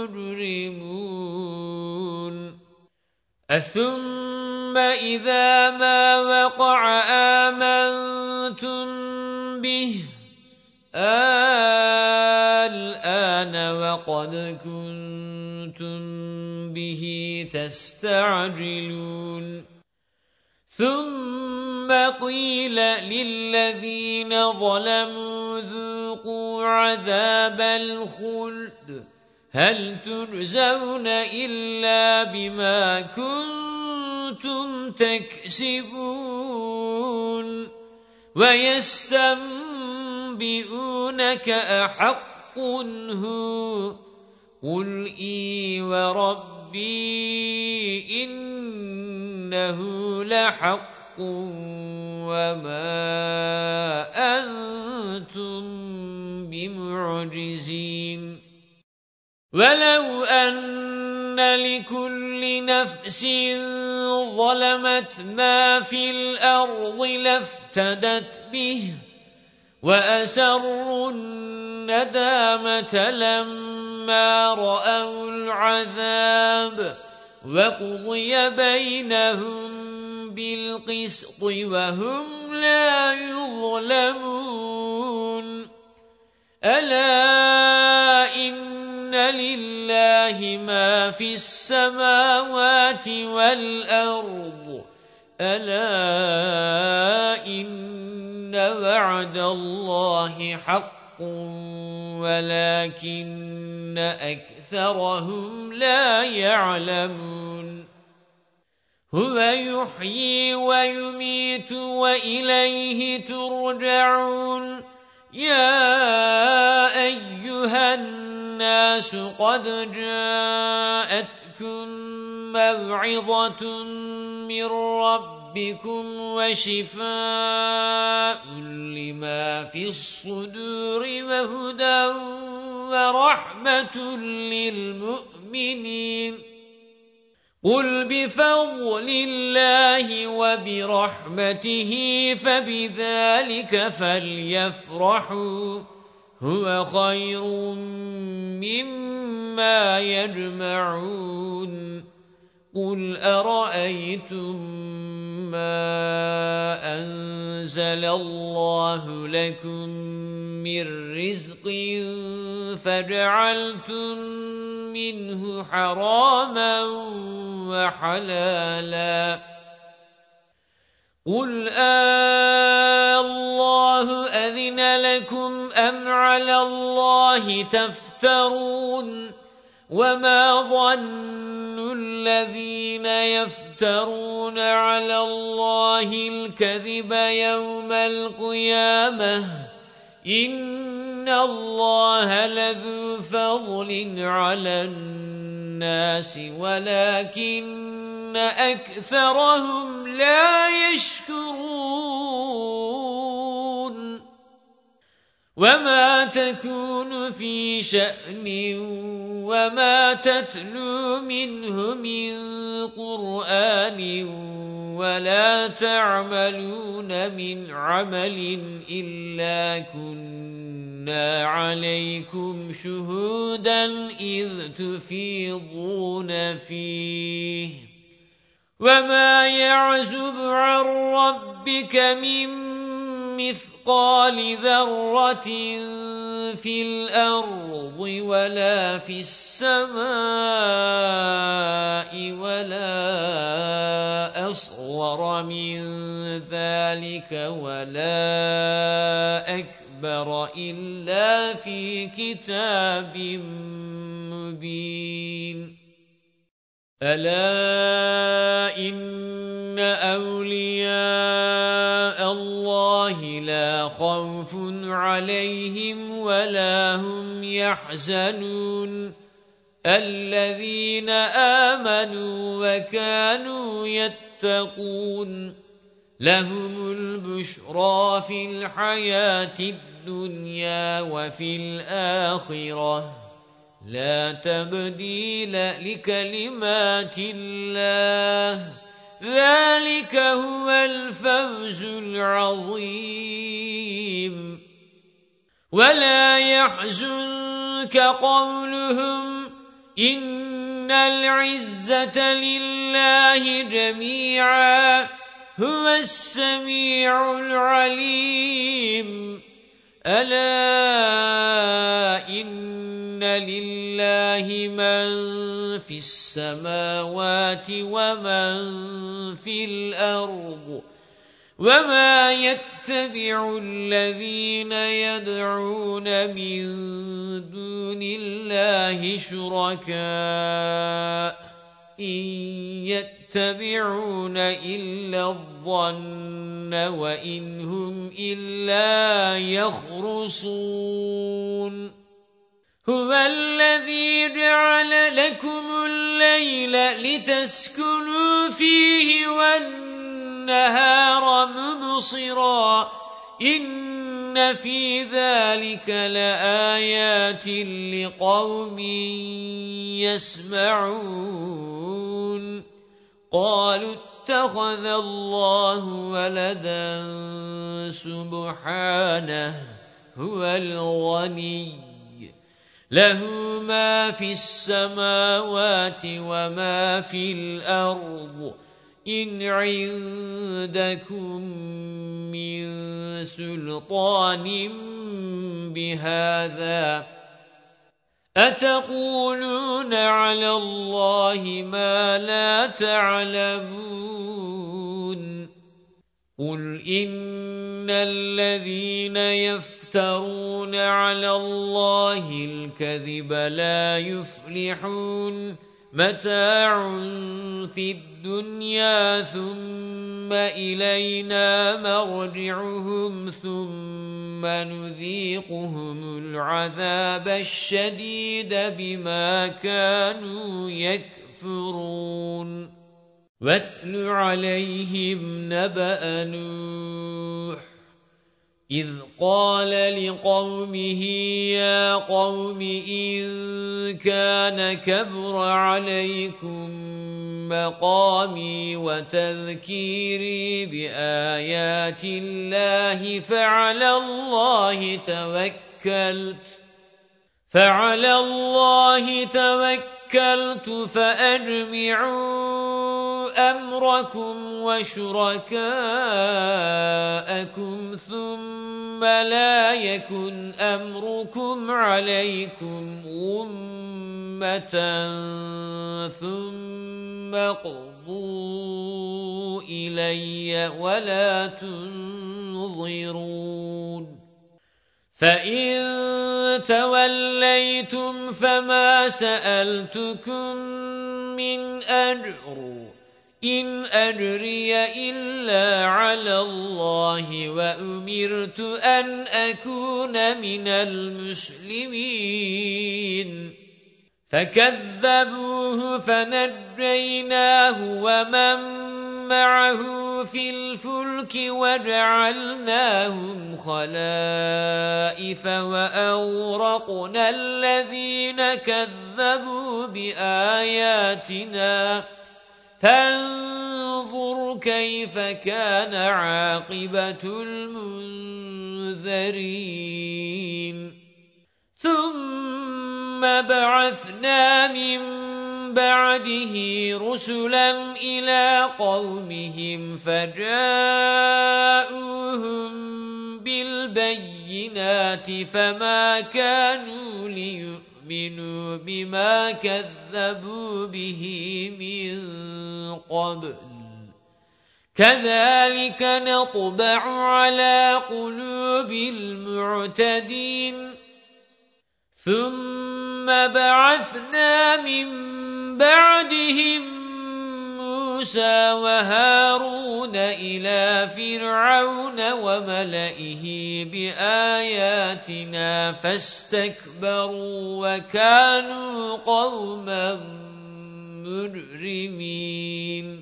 الْمُجْرِمُونَ أَثُمَّ إِذَا مَا وَقَعَ آمَنْتُمْ بِهِ الْآنَ وَقَدْ كُنْتُمْ بِهِ تَسْتَعْجِلُونَ ثُمَّ قِيلَ لِلَّذِينَ ظَلَمُوا ذُوقُوا عَذَابَ الْخُلْدِ هَلْ تُجْزَوْنَ إِلَّا بِمَا كُنتُمْ تَكْسِبُونَ وَيَسْتَنبِئُونَكَ أَحَقٌّ هُوَ قُلْ إِي وَرَبِّي إِنَّهُ لَحَقٌّ وَمَا أَنْتُمْ بِمُعْجِزِينَ وَلَوْ أَنَّ لِكُلِّ نَفْسٍ ظَلَمَتْ مَا فِي الْأَرْضِ لَافْتَدَتْ بِهِ وَأَسَرُّوا النَّدَامَةَ لَمَّا رَأَوُا الْعَذَابَ وَقُضِيَ بَيْنَهُم بِالْقِسْطِ وَهُمْ لَا يُظْلَمُونَ أَلَا إِنَّ لِلَّهِ مَا فِي السَّمَاوَاتِ وَالْأَرْضِ أَلَا إِنَّ وَعْدَ اللَّهِ حَقٌّ وَلَكِنَّ أَكْثَرَهُمْ لَا يَعْلَمُونَ هُوَ يُحْيِي وَيُمِيتُ وَإِلَيْهِ تُرْجَعُونَ يَا أَيُّهَا النَّاسُ قَدْ جَاءَتْكُمْ مَوْعِظَةٌ مِّن رَّبِّكُمْ وَشِفَاءٌ لِّمَا فِي الصُّدُورِ وَهُدًى وَرَحْمَةٌ لِّلْمُؤْمِنِينَ قُلْ بِفَضْلِ اللَّهِ وَبِرَحْمَتِهِ فَبِذَلِكَ فَلْيَفْرَحُوا هُوَ خَيْرٌ مِّمَّا يَجْمَعُونَ قُلْ أَرَأَيْتُمْ مَا أَنزَلَ أنزل الله لكم من رزق فجعلتم منه حراما وحلالا قل آه الله أذن لكم أم على الله تفترون وما ظن الذين يفترون على الله الكذب يوم القيامة إن الله لذو فضل على الناس ولكن أكثرهم لا يشكرون وما تكون في شأن وما تتلو منه من قرآن ولا تعملون من عمل إلا كنا عليكم شهودا إذ تفيضون فيه وما يعزب عن ربك من مثقال ذرة في الأرض ولا في السماء ولا أصغر من ذلك ولا أكبر إلا في كتاب مبين ألا إن أولياء الله لا خوف عليهم ولا هم يحزنون الذين آمنوا وكانوا يتقون لهم البشرى في الحياة الدنيا وفي الآخرة لا تبديل لكلمات الله ذلك هو الفوز العظيم ولا يحزنك قولهم إن العزة لله جميعا هو السميع العليم ألا إن لله من في السماوات ومن في الأرض وما يتبع الذين يدعون من دون الله شركاء إن يتبعون إلا الظن وإن هم إلا يخرصون هو الذي جعل لكم الليل لتسكنوا فيه والنهار مبصرا إن في ذلك لآيات لقوم يسمعون قالوا اتخذ الله ولدا سبحانه هو الغني له ما في السماوات وما في الأرض إن عندكم من سلطان بهذا أتقولون على الله ما لا تعلمون قل إن الذين يفترون على الله الكذب لا يفلحون متاع في الدنيا ثم إلينا مرجعهم ثم نذيقهم العذاب الشديد بما كانوا يكفرون واتل عليهم نبأ نوح إذ قال لقومه يا قوم إن كان كبر عليكم مقامي وتذكيري بآيات الله فعلى الله توكلت فعلى الله توكلت توكلت فأجمعوا أمركم وشركاءكم ثم لا يكن أمركم عليكم غمة ثم اقضوا إلي ولا تنظرون فإن توليتم فما سألتكم من أجر إن أجري إلا على الله وأمرت أن أكون من المسلمين فكذبوه فنجيناه ومن معه في الفلك وجعلناهم خلائف وأغرقنا الذين كذبوا بآياتنا فانظر كيف كان عاقبة المنذرين ثم بعثنا من بعده رسلا إلى قومهم فجاءوهم بالبينات فما كانوا ليؤمنوا بما كذبوا به من قبل كذلك نطبع على قلوب المعتدين ثم بعثنا من بعدهم موسى وهارون إلى فرعون وملئه بآياتنا فاستكبروا وكانوا قوما مجرمين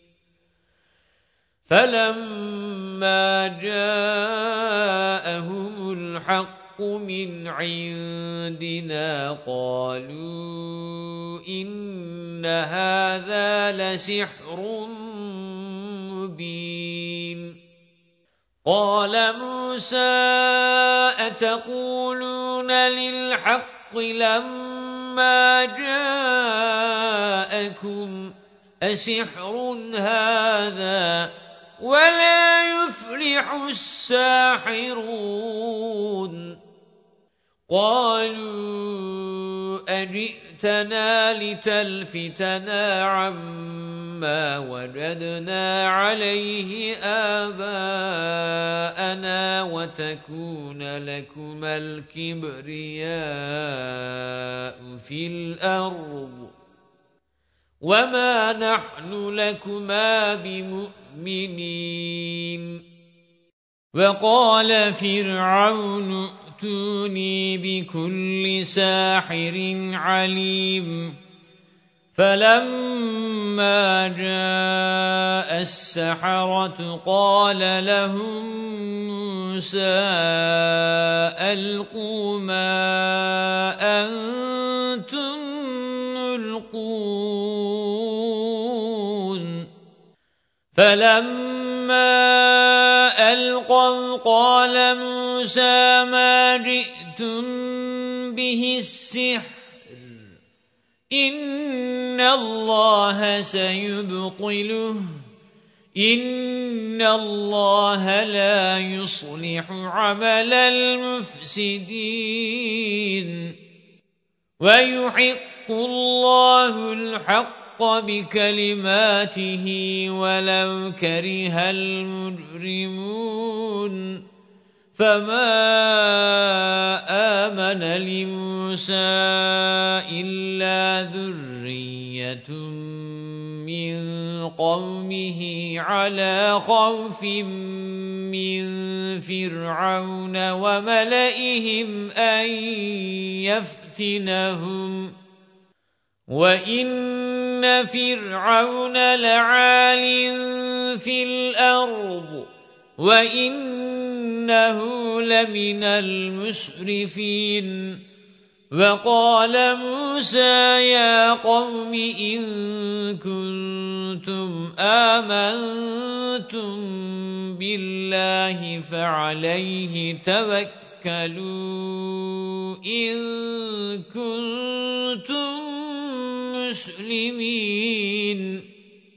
فلما جاءهم الحق من عندنا قالوا إن هذا لسحر مبين قال موسى أتقولون للحق لما جاءكم أسحر هذا ولا يفلح الساحرون قالوا أجئتنا لتلفتنا عما وجدنا عليه آباءنا وتكون لكما الكبرياء في الأرض وما نحن لكما بمؤمنين وقال فرعون ائتوني بكل ساحر عليم فلما جاء السحرة قال لهم موسى ألقوا ما أنتم ملقون فلما ألقوا قال موسى ما جئتم به السحر إن الله سيبطله إن الله لا يصلح عمل المفسدين ويحق الله الحق بكلماته ولو كره المجرمون فما آمن لموسى إلا ذرية من قومه على خوف من فرعون وملئهم أن يفتنهم وَإِنَّ فِرْعَوْنَ لَعَالٍ فِي الْأَرْضِ وَإِنَّهُ لَمِنَ الْمُسْرِفِينَ وَقَالَ مُوسَى يَا قَوْمِ إِن كُنتُمْ آمَنتُم بِاللَّهِ فَعَلَيْهِ تَوَكَّلُوا إِن كُنتُم المسلمين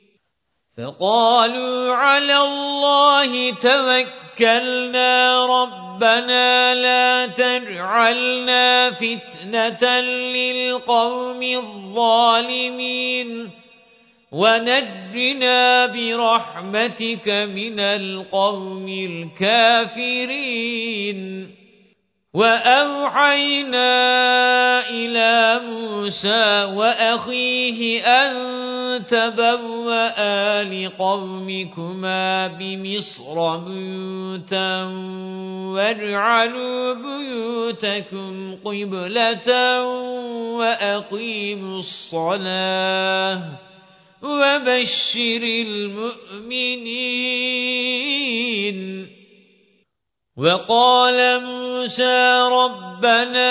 فقالوا على الله توكلنا ربنا لا تجعلنا فتنة للقوم الظالمين ونجنا برحمتك من القوم الكافرين وأوحينا إلى موسى وأخيه أن تبوأ لقومكما بمصر بيوتا واجعلوا بيوتكم قبلة وأقيموا الصلاة وبشر المؤمنين وقال موسى ربنا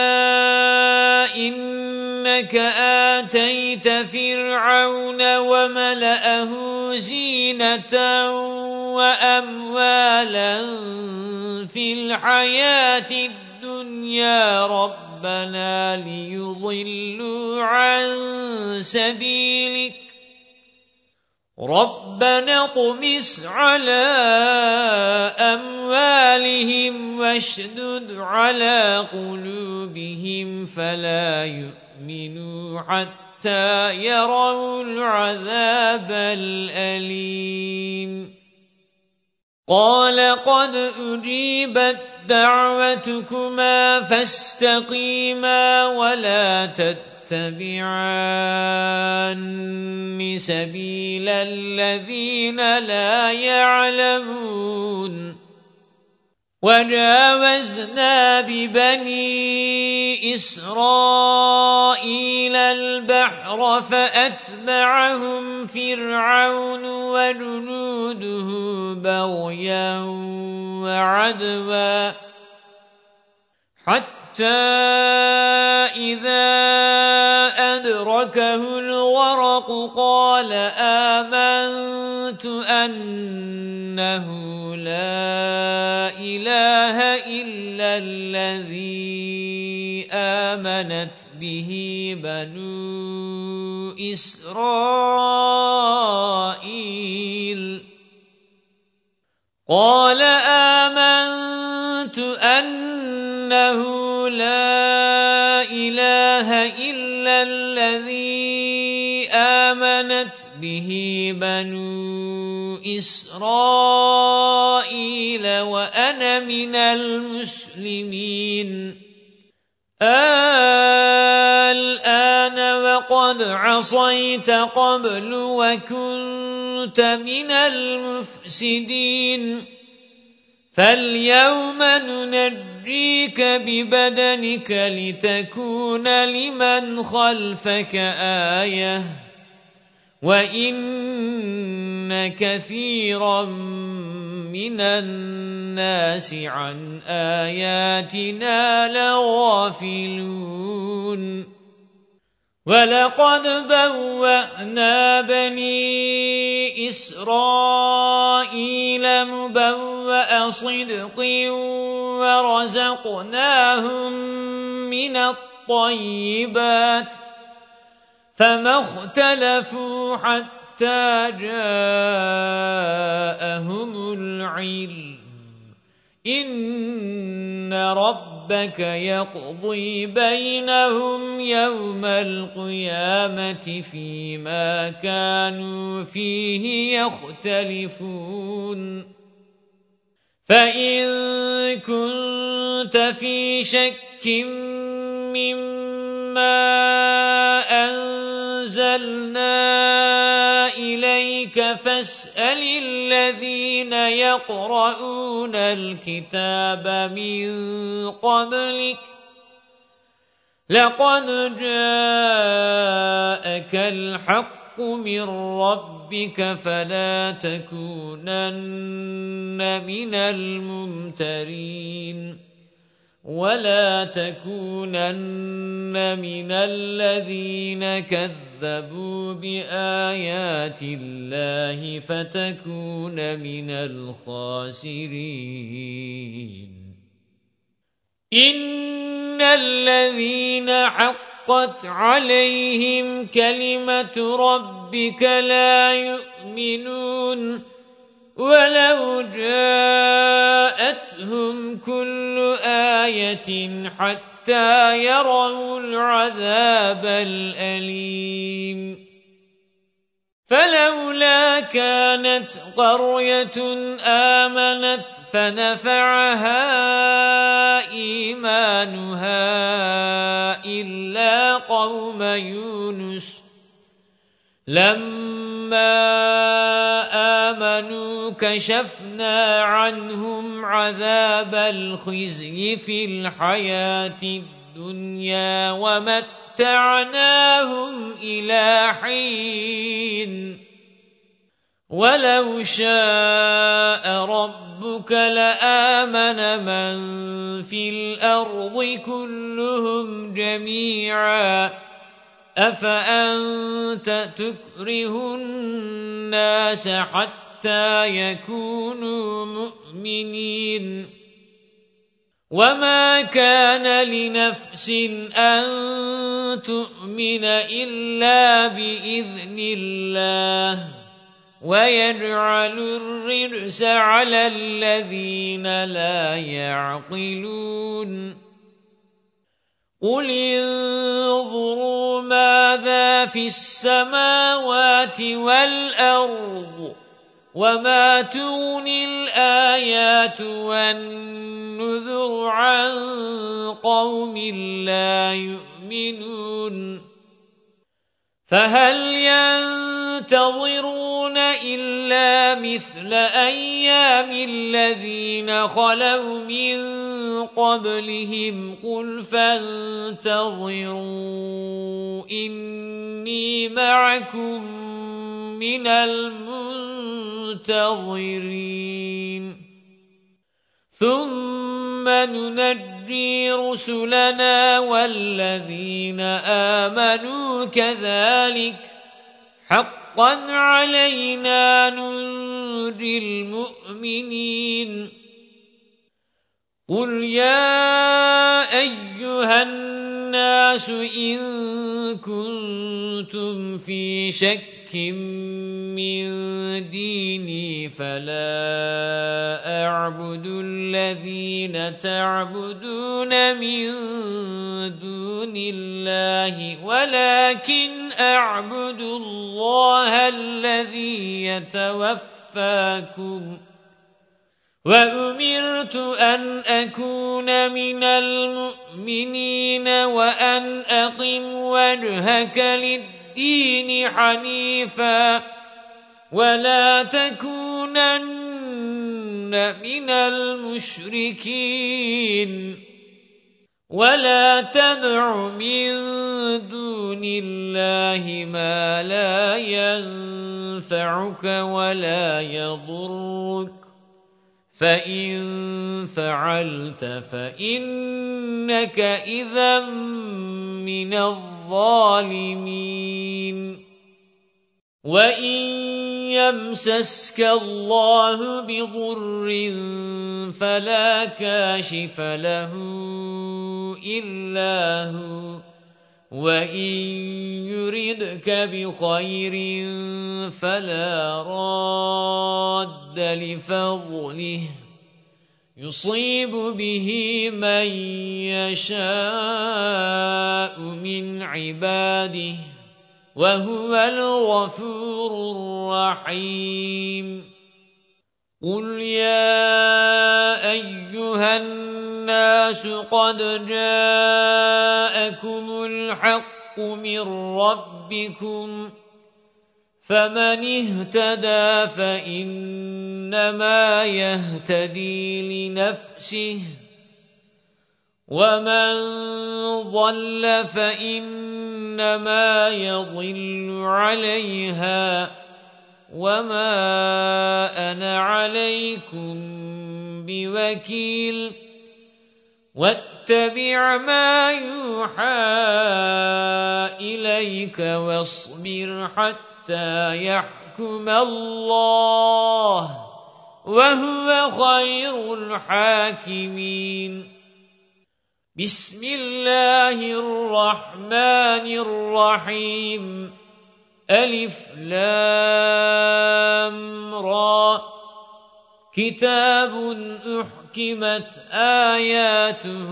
إنك آتيت فرعون وملأه زينة وأموالا في الحياة الدنيا ربنا ليضلوا عن سبيلك ربنا اطمس على أموالهم واشدد على قلوبهم فلا يؤمنوا حتى يروا العذاب الأليم قال قد أجيبت دعوتكما فاستقيما ولا تتبعوا اتبعان سبيل الذين لا يعلمون وجاوزنا ببني إسرائيل البحر فأتبعهم فرعون وجنوده بغيا وعدوا حتى إذا أدركه الغرق قال آمنت أنه لا إله إلا الذي آمنت به بنو إسرائيل قال آمنت أنه لا إله إلا الذي آمنت به بنو إسرائيل وأنا من المسلمين الآن وقد عصيت قبل وكنت من المفسدين فاليوم ننجيك ببدنك لتكون لمن خلفك آية وإن كثيرا من الناس عن آياتنا لغافلون ولقد بوأنا بني إسرائيل مبوأ صدق ورزقناهم من الطيبات فما اختلفوا حتى جاءهم العلم إن ربك يقضي بينهم يوم القيامة فيما كانوا فيه يختلفون فإن كنت في شك مما أنزلنا إليك فاسأل الذين يقرؤون الكتاب من قبلك لقد جاءك الحق من ربك فلا تكونن من الممترين ولا تكونن من الذين كذبوا بآيات الله فتكون من الخاسرين إن الذين حق حقت عليهم كلمة ربك لا يؤمنون ولو جاءتهم كل آية حتى يروا العذاب الأليم فلولا كانت قرية آمنت فنفعها إيمانها إلا قوم يونس لما آمنوا كشفنا عنهم عذاب الخزي في الحياة الدنيا ومتعناهم إلى حين ولو شاء ربك لآمن من في الأرض كلهم جميعا أفأنت تكره الناس حتى يكونوا مؤمنين وما كان لنفس أن تؤمن إلا بإذن الله ويجعل الرجس على الذين لا يعقلون قل انظروا ماذا في السماوات والأرض وما تغني الآيات والنذر عن قوم لا يؤمنون فهل ينتظرون إلا مثل أيام الذين خلوا من قبلهم قل فانتظروا إني معكم من المنتظرين ثم ننجي رسلنا والذين آمنوا كذلك حقا علينا ننجي المؤمنين قل يا أيها الناس إن كنتم في شك من ديني فلا أعبد الذين تعبدون من دون الله ولكن أعبد الله الذي يتوفاكم وأمرت أن أكون من المؤمنين وأن أقم وجهك للدين حنيفا ولا تكونن من المشركين ولا تدع من دون الله ما لا ينفعك ولا يضرك فإن فعلت فإنك إذا من الظالمين وَإِن يَمْسَسْكَ اللَّهُ بِضُرٍّ فَلَا كَاشِفَ لَهُ إِلَّا هُوَ وَإِن يُرِدْكَ بِخَيْرٍ فَلَا رَادَّ لِفَضْلِهِ يُصِيبُ بِهِ مَن يَشَاءُ مِنْ عِبَادِهِ وَهُوَ الْغَفُورُ الرَّحِيمُ قُلْ يَا أَيُّهَا النَّاسُ قَدْ جَاءَكُمُ الْحَقُّ مِنْ رَبِّكُمْ فَمَنِ اهْتَدَى فَإِنَّمَا يَهْتَدِي لِنَفْسِهِ وَمَنْ ضَلَّ فَإِنَّمَا يَضِلُّ عَلَيْهَا وَمَا أَنَا عَلَيْكُمْ بِوَكِيلٍ وَاتَّبِعْ مَا يُوحَى إِلَيْكَ وَاصْبِرْ حَتَّى يَحْكُمَ اللَّهُ وَهُوَ خَيْرُ الْحَاكِمِينَ بسم الله الرحمن الرحيم ألف لام را كتاب أحكمت آياته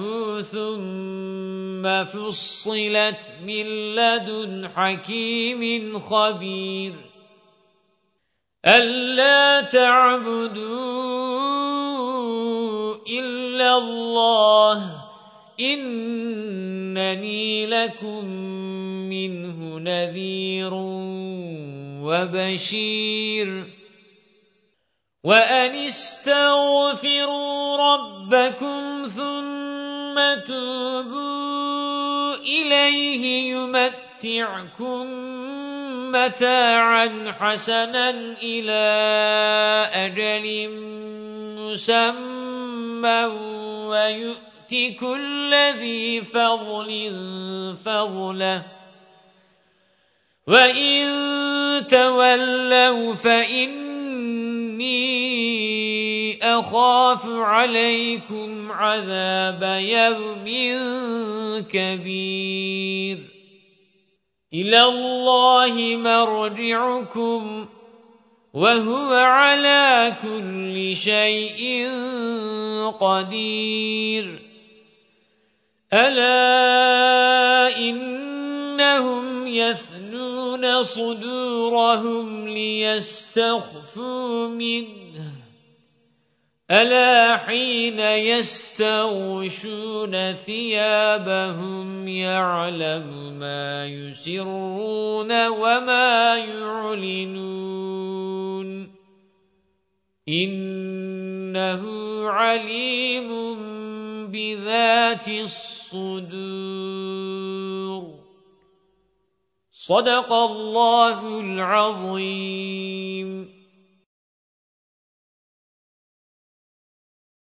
ثم فصلت من لدن حكيم خبير ألا تعبدوا إلا الله إنني لكم منه نذير وبشير وأن استغفروا ربكم ثم توبوا إليه يمتعكم متاعا حسنا إلى أجل مسمى ويؤت كل ذي فضل فضله وإن تولوا فإني أخاف عليكم عذاب يوم كبير إلى الله مرجعكم وهو على كل شيء قدير ألا إنهم يثنون صدورهم ليستخفوا منه ألا حين يستغشون ثيابهم يعلم ما يسرون وما يعلنون إنه عليم بذات الصدور صدق الله العظيم.